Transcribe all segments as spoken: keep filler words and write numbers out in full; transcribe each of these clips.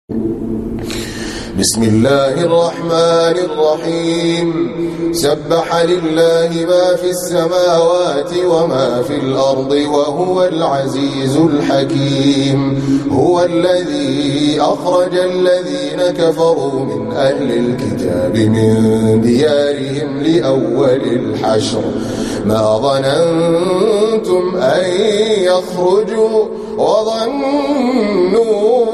بسم الله الرحمن الرحيم سبح لله ما في السماوات وما في الأرض وهو العزيز الحكيم هو الذي أخرج الذين كفروا من أهل الكتاب من ديارهم لأول الحشر ما ظننتم أن يخرجوا وظنوا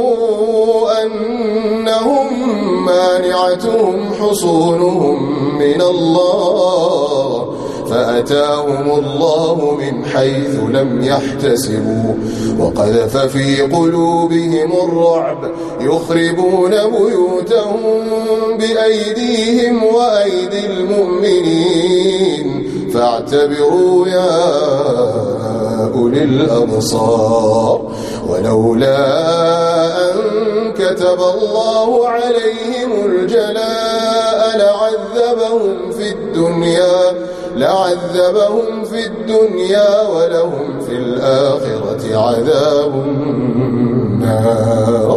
أنهم مانعتهم حصونهم من الله فأتاهم الله من حيث لم يحتسبوا وقذف في قلوبهم الرعب يخربون بيوتهم بأيديهم وأيدي المؤمنين فاعتبروا يا أولي الأبصار ولولا أن كتب الله عليهم الجلاء لعذبهم في الدنيا لعذبهم في الدنيا ولهم في الآخرة عذاب النار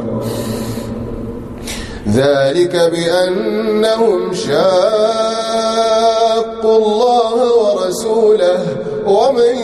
ذلك بأنهم شاقوا الله ورسوله ومن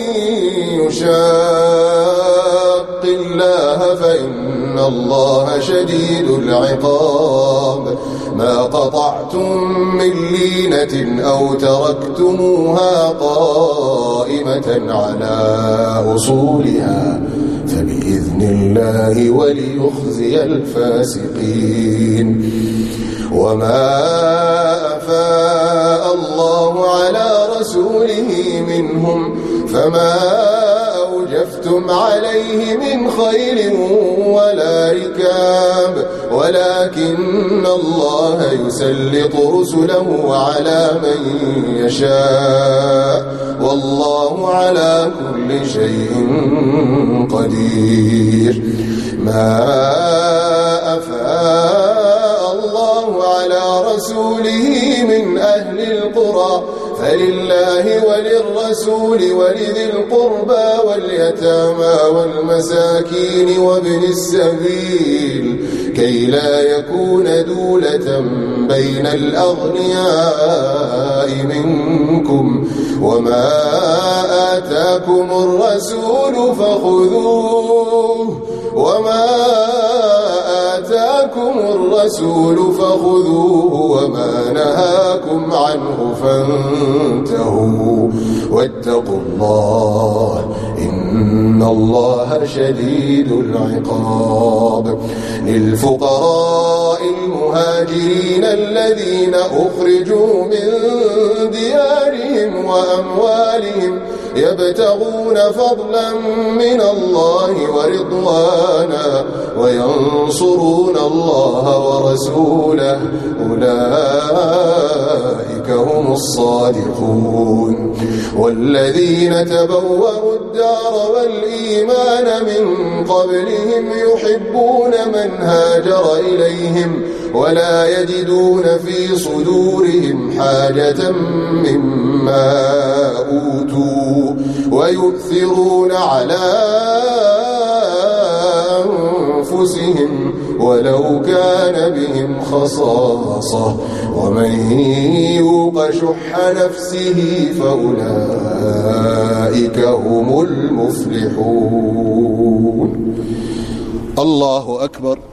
يشاق الله فإن الله شديد العقاب ما قطعتم من لينة أو تركتموها قائمة على أصولها فبإذن الله وليخزي الفاسقين وما أفاء الله على رسوله منهم فما أوجفتم عليه من خيل ولا ركاب ولكن الله يسلط رسله على من يشاء والله على كل شيء قدير ما أفاء الله على رسوله من أهل القرى فلله وللرسول ولذي القربى واليتامى والمساكين وابن السبيل كي لا يكون دولة بين الأغنياء منكم وما آتاكم الرسول فخذوه وما آتاكم الرسول فخذوه وما نهاكم عنه فانتهوا واتقوا الله إن الله شديد العقاب للفقراء المهاجرين الذين أخرجوا من ديارهم وأموالهم يبتغون فضلا من الله ورضوانا وينصرون الله ورسوله أولئك هم الصادقون والذين تبوأوا الدار والإيمان من قبلهم يحبون من هاجر إليهم ولا يجدون في صدورهم حاجة مما أوتوا ويؤثرون على أنفسهم ولو كان بهم خصاصة ومن يوق شح نفسه فأولئك هم المفلحون الله أكبر.